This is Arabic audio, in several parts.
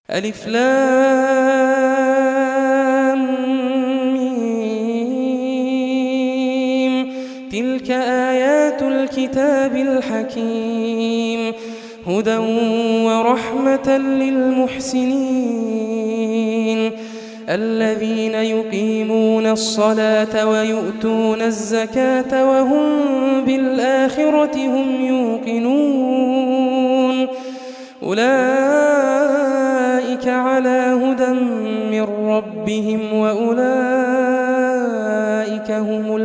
ألف لام ميم. تلك آيات الكتاب الحكيم هدى ورحمة للمحسنين الذين يقيمون الصلاة ويؤتون الزكاة وهم بالآخرة هم يوقنون أولئك على هدى من ربهم وأولئك هم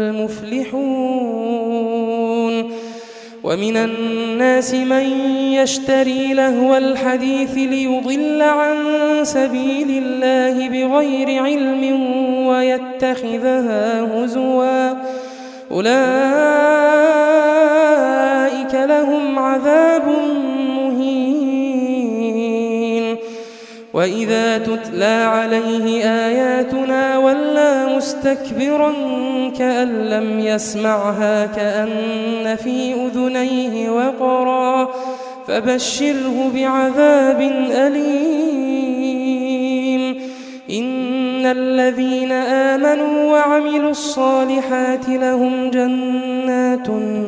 المفلحون ومن الناس من يشتري لهو الحديث ليضل عن سبيل الله بغير علم ويتخذها هزوا أولئك لهم عذاب مهين وإذا تتلى عليه آياتنا ولى مستكبرا كأن لم يسمعها كأن في أذنيه وقرا فبشره بعذاب أليم إن الذين آمنوا وعملوا الصالحات لهم جنات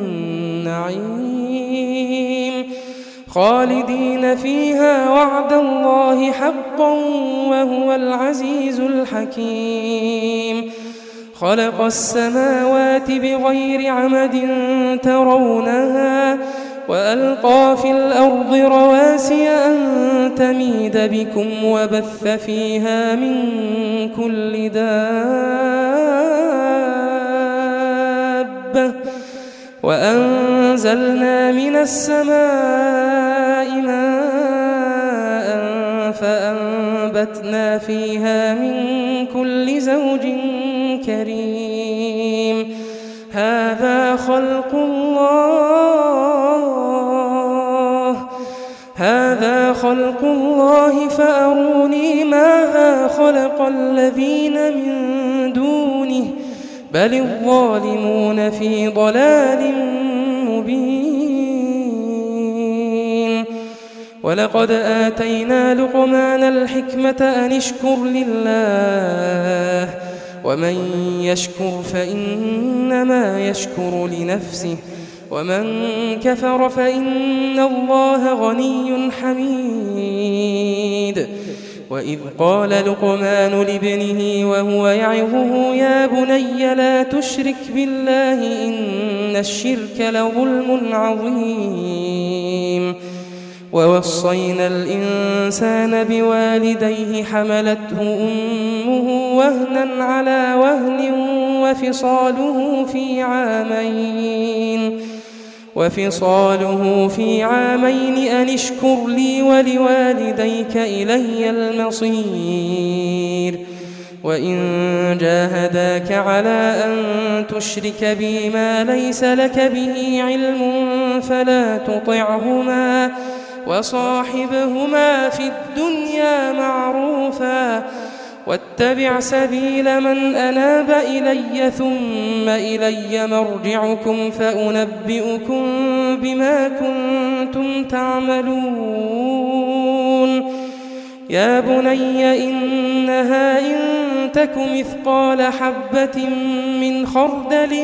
النعيم خالدين فيها وعد الله حقا وهو العزيز الحكيم خلق السماوات بغير عمد ترونها وألقى في الأرض رواسي أن تميد بكم وبث فيها من كل دابة وأنزلنا من السماء ماء فأنبتنا فيها من كل زوج كريم هذا خلق الله فأروني ماذا خلق الذين من دونه بل الظالمون في ضلال مبين ولقد آتينا لقمان الحكمة أن اشكر لله ومن يشكر فإنما يشكر لنفسه ومن كفر فإن الله غني حميد وإذ قال لقمان لابنه وهو يعظه يا بني لا تشرك بالله إن الشرك لظلم عظيم ووصينا الإنسان بوالديه حملته أمه وهنا على وهن وفصاله في عامين أن اشكر لي ولوالديك إلي المصير وإن جاهداك على أن تشرك بي ما ليس لك به علم فلا تطعهما وصاحبهما في الدنيا معروفا واتبع سبيل من أناب إلي ثم إلي مرجعكم فأنبئكم بما كنتم تعملون يا بني إنها إن تك مثقال حبة من خردل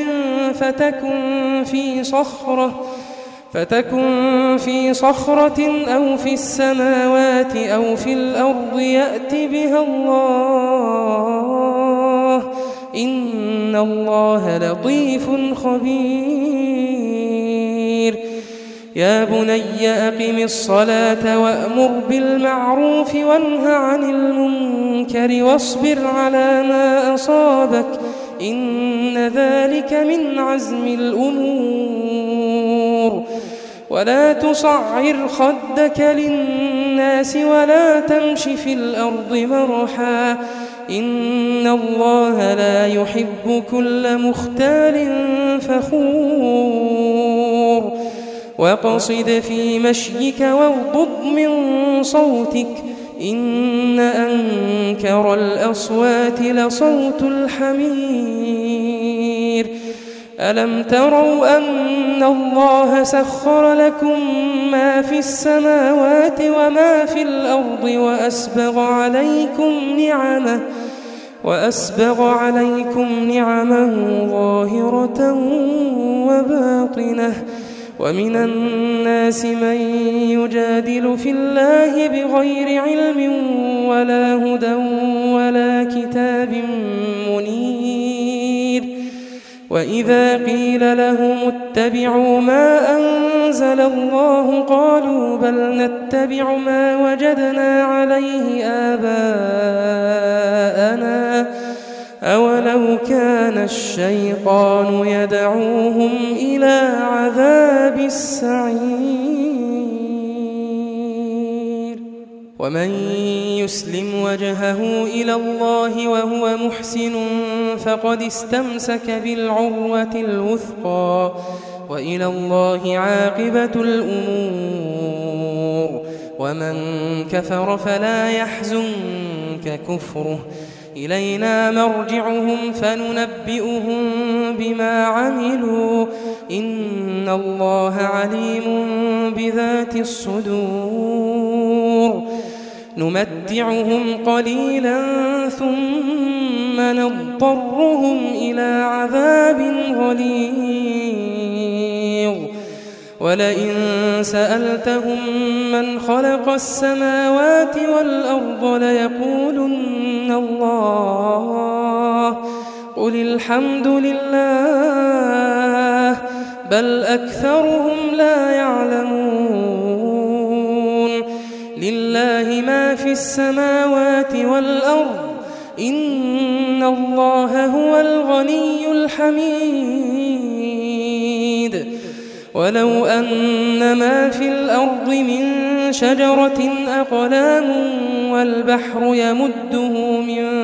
فتكن في صخرة أو في السماوات أو في الأرض يأت بها الله إن الله لطيف خبير يا بني أقم الصلاة وأمر بالمعروف وانه عن المنكر واصبر على ما أصابك إن ذلك من عزم الأمور ولا تصعر خدك للناس ولا تمش في الأرض مرحا إن الله لا يحب كل مختال فخور واقصد في مشيك واغضض من صوتك إن أنكر الأصوات لصوت الحمير ألم تروا أن الله سخر لكم ما في السماوات وما في الأرض وأسبغ عليكم نعمه ظاهرة وباطنة ومن الناس من يجادل في الله بغير علم ولا هدى ولا كتاب منير وإذا قيل لهم اتبعوا ما أنزل الله قالوا بل نتبع ما وجدنا عليه آباءنا أولو كان الشيطان يدعوهم إلى عذاب السعير ومن يسلم وجهه إلى الله وهو محسن فقد استمسك بالعروة الوثقى وإلى الله عاقبة الأمور ومن كفر فلا يحزنك كفره إلينا مرجعهم فننبئهم بما عملوا إن الله عليم بذات الصدور نمتعهم قليلا ثم نضطرهم إلى عذاب غليظ ولئن سألتهم من خلق السماوات والأرض ليقولن الله قل الحمد لله بل أكثرهم لا يعلمون لله ما في السماوات والأرض إن الله هو الغني الحميد ولو أن ما في الأرض من شجرة أقلام والبحر يمده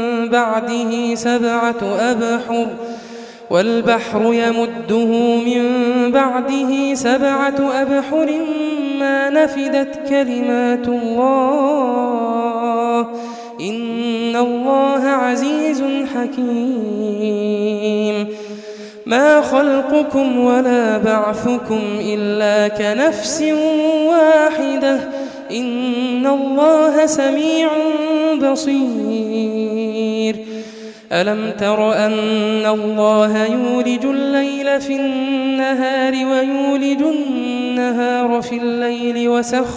من بعده سبعة أبحر ما نفدت كلمات الله إن الله عزيز حكيم ما خلقكم ولا بعثكم إلا كنفس واحدة إن الله سميع بصير ألم تر أن الله يولج الليل في النهار ويولج النهار في الليل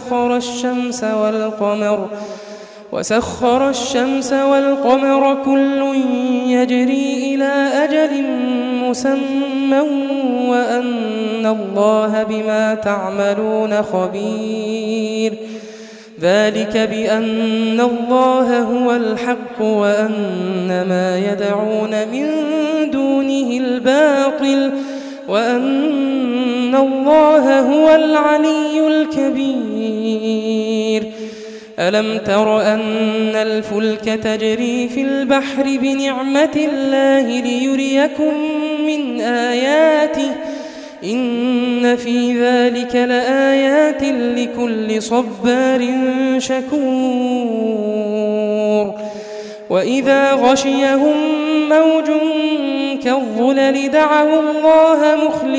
وسخر الشمس والقمر كل يجري إلى أجل مسمى وأن الله بما تعملون خبير ذلك بأن الله هو الحق وأن ما يدعون من دونه الباطل وأن الله هو العلي الكبير ألم تر أن الفلك تجري في البحر بنعمة الله ليريكم من آياته إن في ذلك لآيات لكل صبار شكور وإذا غشيهم موج كالظلل دعوا الله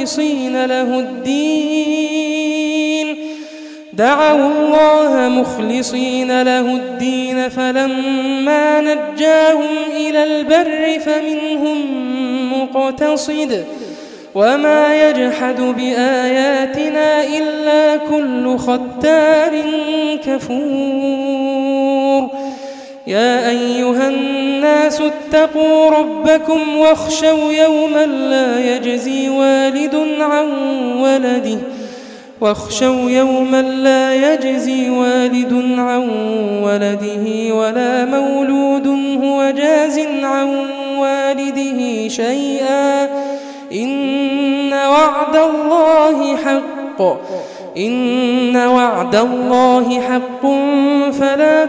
مخلصين له الدين فلما نجاهم إلى البر فمنهم مقتصد وما يجحد بآياتنا إلا كل ختار كفور يا أيها الناس اتقوا ربكم واخشوا يوما لا يجزي والد عن ولده ولا مولود هو جاز عن والده شيئا إن وعد الله حق فلا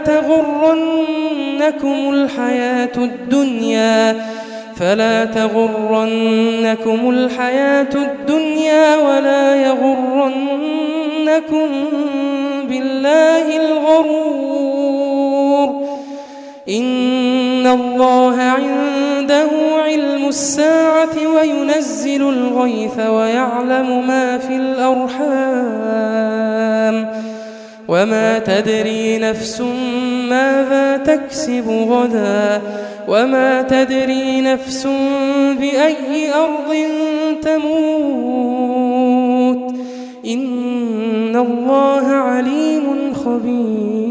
تغرنكم الحياة الدنيا ولا يغرنكم بالله الغرور إن الله عنده عنده علم الساعة وينزل الغيث ويعلم ما في الأرحام وما تدري نفس ماذا تكسب غدا وما تدري نفس بأي أرض تموت إن الله عليم خبير